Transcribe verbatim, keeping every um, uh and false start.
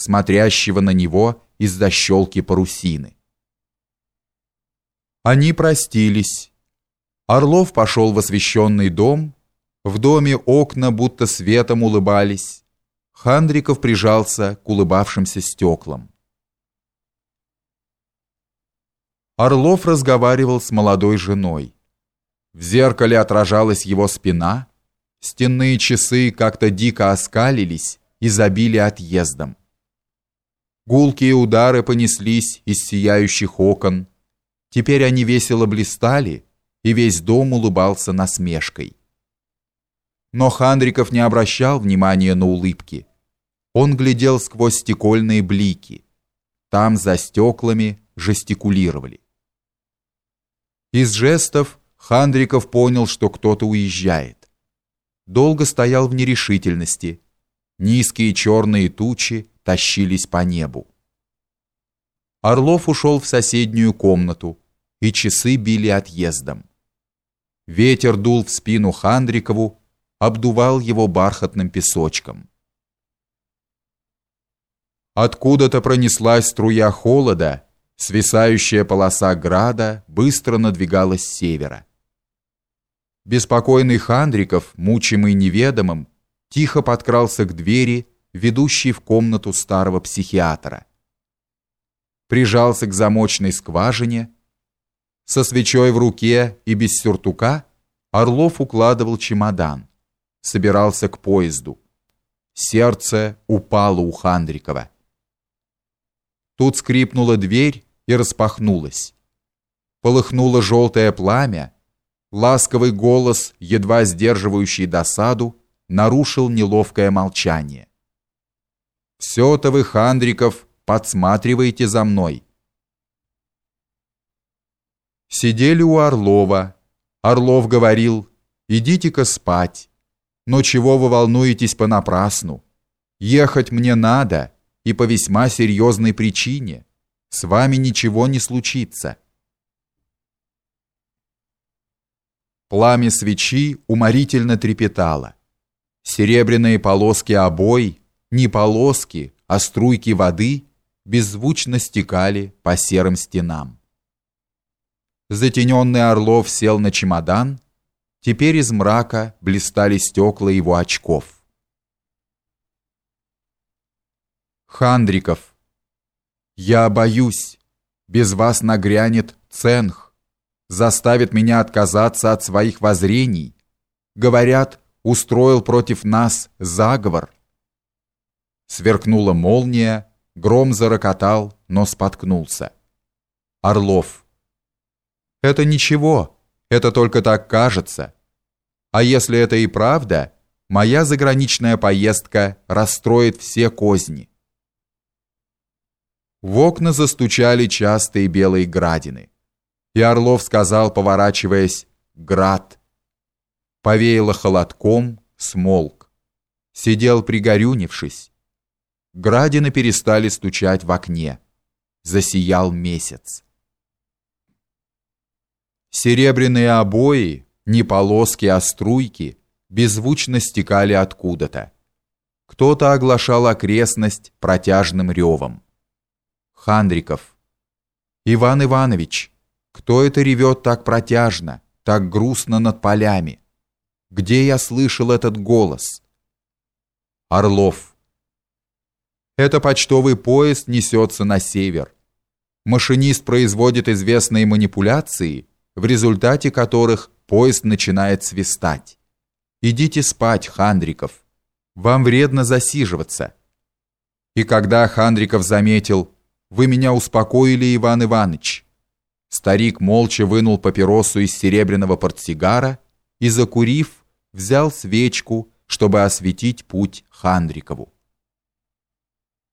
смотрящего на него из защелки парусины. Они простились. Орлов пошел в освещенный дом. В доме окна будто светом улыбались. Хандриков прижался к улыбавшимся стеклам. Орлов разговаривал с молодой женой. В зеркале отражалась его спина. Стенные часы как-то дико оскалились и забили отъездом. Гулкие удары понеслись из сияющих окон. Теперь они весело блистали, и весь дом улыбался насмешкой. Но Хандриков не обращал внимания на улыбки. Он глядел сквозь стекольные блики. Там за стеклами жестикулировали. Из жестов Хандриков понял, что кто-то уезжает. Долго стоял в нерешительности. Низкие черные тучи тащились по небу. Орлов ушел в соседнюю комнату, и часы били отъездом. Ветер дул в спину Хандрикову, обдувал его бархатным песочком. Откуда-то пронеслась струя холода, свисающая полоса града быстро надвигалась с севера. Беспокойный Хандриков, мучимый неведомым, тихо подкрался к двери, ведущей в комнату старого психиатра. Прижался к замочной скважине. Со свечой в руке и без сюртука Орлов укладывал чемодан, собирался к поезду. Сердце упало у Хандрикова. Тут скрипнула дверь и распахнулась. Полыхнуло желтое пламя. Ласковый голос, едва сдерживающий досаду, нарушил неловкое молчание. «Все-то вы, Хандриков, подсматриваете за мной». Сидели у Орлова. Орлов говорил: «Идите-ка спать. Но чего вы волнуетесь понапрасну? Ехать мне надо, и по весьма серьезной причине. С вами ничего не случится». Пламя свечи уморительно трепетало. Серебряные полоски обой, не полоски, а струйки воды беззвучно стекали по серым стенам. Затененный Орлов сел на чемодан. Теперь из мрака блистали стекла его очков. Хандриков: «Я боюсь, без вас нагрянет Ценх, заставит меня отказаться от своих воззрений. Говорят, устроил против нас заговор». Сверкнула молния, гром зарокотал, но споткнулся. Орлов: «Это ничего, это только так кажется. А если это и правда, моя заграничная поездка расстроит все козни». В окна застучали частые белые градины. И Орлов сказал, поворачиваясь: «Град». Повеяло холодком, смолк. Сидел пригорюнившись. Градины перестали стучать в окне. Засиял месяц. Серебряные обои, не полоски, а струйки, беззвучно стекали откуда-то. Кто-то оглашал окрестность протяжным ревом. Хандриков: «Иван Иванович, кто это ревет так протяжно, так грустно над полями? Где я слышал этот голос?» Орлов: «Это почтовый поезд несется на север. Машинист производит известные манипуляции, в результате которых поезд начинает свистать. Идите спать, Хандриков. Вам вредно засиживаться». И когда Хандриков заметил: «Вы меня успокоили, Иван Иванович», старик молча вынул папиросу из серебряного портсигара и, закурив, взял свечку, чтобы осветить путь Хандрикову.